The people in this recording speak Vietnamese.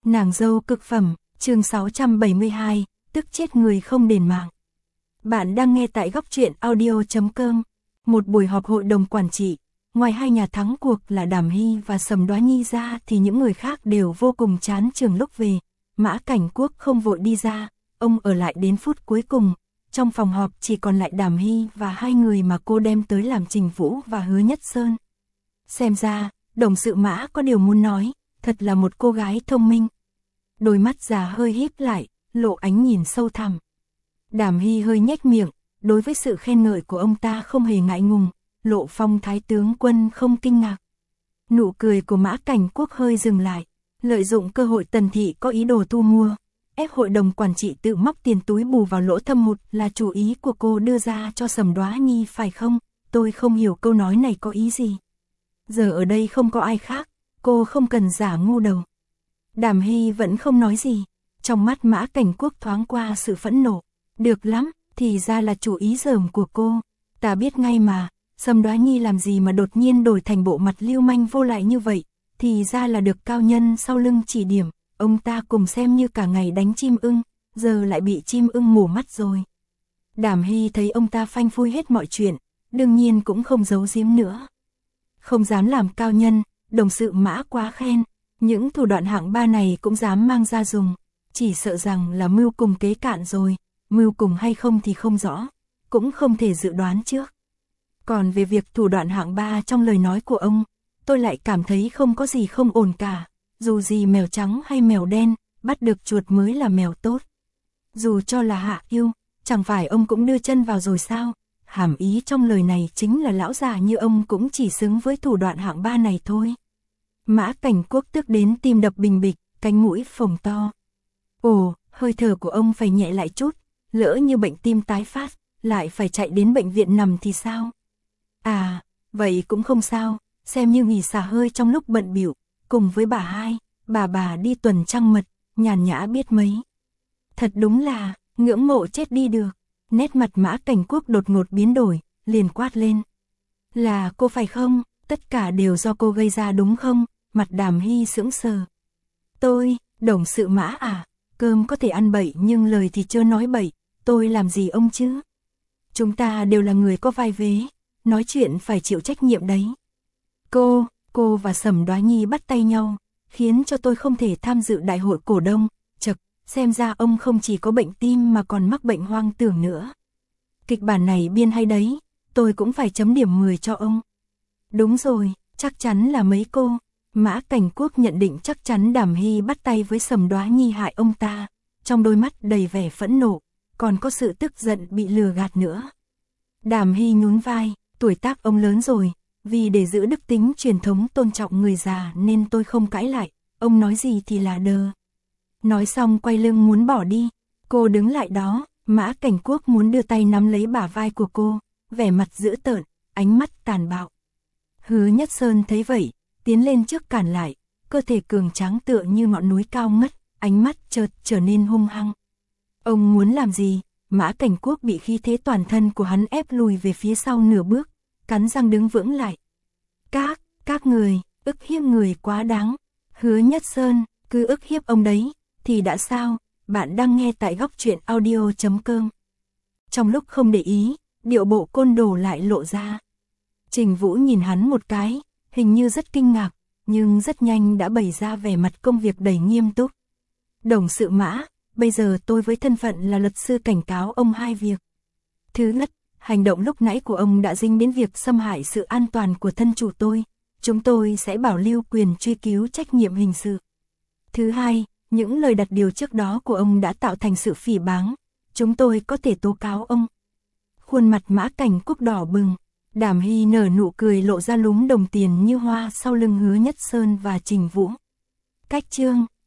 Nàng dâu cực phẩm, chương 672, tức chết người không đền mạng. Bạn đang nghe tại góc truyện audio.com. Một buổi họp hội đồng quản trị, ngoài hai nhà thắng cuộc là Đàm Hy và Sầm Đoá Nhi ra thì những người khác đều vô cùng chán chường lúc về. Mã Cảnh Quốc không vội đi ra, ông ở lại đến phút cuối cùng. Trong phòng họp chỉ còn lại Đàm Hy và hai người mà cô đem tới làm Trình Vũ và Hứa Nhất Sơn. Xem ra, đồng sự Mã có điều muốn nói, thật là một cô gái thông minh. Đôi mắt già hơi híp lại, lộ ánh nhìn sâu thẳm. Đàm Hy hơi nhếch miệng, đối với sự khen ngợi của ông ta không hề ngại ngùng, lộ phong thái tướng quân không kinh ngạc. Nụ cười của Mã Cảnh Quốc hơi dừng lại, lợi dụng cơ hội Tần thị có ý đồ thu mua, ép hội đồng quản trị tự móc tiền túi bù vào lỗ thâm hụt là chủ ý của cô đưa ra cho Sầm Đoá Nhi phải không? Tôi không hiểu câu nói này có ý gì. Giờ ở đây không có ai khác, cô không cần giả ngu đầu. Đàm Hy vẫn không nói gì, trong mắt Mã Cảnh Quốc thoáng qua sự phẫn nộ. Được lắm, thì ra là chủ ý dởm của cô. Ta biết ngay mà, Sầm Đoá Nhi làm gì mà đột nhiên đổi thành bộ mặt lưu manh vô lại như vậy, thì ra là được cao nhân sau lưng chỉ điểm. Ông ta cùng xem như cả ngày đánh chim ưng, giờ lại bị chim ưng mù mắt rồi. Đàm Hy thấy ông ta phanh phui hết mọi chuyện, đương nhiên cũng không giấu giếm nữa. Không dám làm cao nhân, đồng sự Mã quá khen, những thủ đoạn hạng ba này cũng dám mang ra dùng, chỉ sợ rằng là mưu cùng kế cạn rồi, mưu cùng hay không thì không rõ, cũng không thể dự đoán trước. Còn về việc thủ đoạn hạng ba trong lời nói của ông, tôi lại cảm thấy không có gì không ổn cả, dù gì mèo trắng hay mèo đen, bắt được chuột mới là mèo tốt. Dù cho là hạ yêu, chẳng phải ông cũng đưa chân vào rồi sao? Hàm ý trong lời này chính là lão già như ông cũng chỉ xứng với thủ đoạn hạng ba này thôi. Mã Cảnh Quốc tức đến tim đập bình bịch, cánh mũi phồng to. Ồ, hơi thở của ông phải nhẹ lại chút, lỡ như bệnh tim tái phát, lại phải chạy đến bệnh viện nằm thì sao? À, vậy cũng không sao, xem như nghỉ xả hơi trong lúc bận bịu, cùng với bà hai, bà đi tuần trăng mật, nhàn nhã biết mấy. Thật đúng là, ngưỡng mộ chết đi được. Nét mặt Mã Cảnh Quốc đột ngột biến đổi, liền quát lên. Là cô phải không? Tất cả đều do cô gây ra đúng không? Mặt Đàm Hy sững sờ. Tôi, đồng sự Mã à? Cơm có thể ăn bậy nhưng lời thì chưa nói bậy, tôi làm gì ông chứ? Chúng ta đều là người có vai vế, nói chuyện phải chịu trách nhiệm đấy. Cô và Sầm Đoá Nhi bắt tay nhau, khiến cho tôi không thể tham dự đại hội cổ đông. Chật, xem ra ông không chỉ có bệnh tim mà còn mắc bệnh hoang tưởng nữa. Kịch bản này biên hay đấy, tôi cũng phải chấm điểm 10 cho ông. Đúng rồi, chắc chắn là mấy cô. Mã Cảnh Quốc nhận định chắc chắn Đàm Hy bắt tay với Sầm Đoá Nhi hại ông ta, trong đôi mắt đầy vẻ phẫn nộ, còn có sự tức giận bị lừa gạt nữa. Đàm Hy nhún vai, tuổi tác ông lớn rồi, vì để giữ đức tính truyền thống tôn trọng người già nên tôi không cãi lại, ông nói gì thì là đờ. Nói xong quay lưng muốn bỏ đi, cô đứng lại đó, Mã Cảnh Quốc muốn đưa tay nắm lấy bả vai của cô, vẻ mặt dữ tợn, ánh mắt tàn bạo. Hứa Nhất Sơn thấy vậy, tiến lên trước cản lại, cơ thể cường tráng tựa như ngọn núi cao ngất, ánh mắt chợt trở nên hung hăng. Ông muốn làm gì? Mã Cảnh Quốc bị khí thế toàn thân của hắn ép lùi về phía sau nửa bước, cắn răng đứng vững lại. Các người, ức hiếp người quá đáng. Hứa Nhất Sơn, cứ ức hiếp ông đấy, thì đã sao? Bạn đang nghe tại góc truyện audio.com. Trong lúc không để ý, điệu bộ côn đồ lại lộ ra. Trình Vũ nhìn hắn một cái, hình như rất kinh ngạc, nhưng rất nhanh đã bày ra vẻ mặt công việc đầy nghiêm túc. Đồng sự Mã, bây giờ tôi với thân phận là luật sư cảnh cáo ông hai việc. Thứ nhất, hành động lúc nãy của ông đã dính đến việc xâm hại sự an toàn của thân chủ tôi. Chúng tôi sẽ bảo lưu quyền truy cứu trách nhiệm hình sự. Thứ hai, những lời đặt điều trước đó của ông đã tạo thành sự phỉ báng. Chúng tôi có thể tố cáo ông. Khuôn mặt Mã Cảnh Quốc đỏ bừng. Đàm Hy nở nụ cười lộ ra lúm đồng tiền như hoa sau lưng Hứa Nhất Sơn và Trình Vũ. Cách chương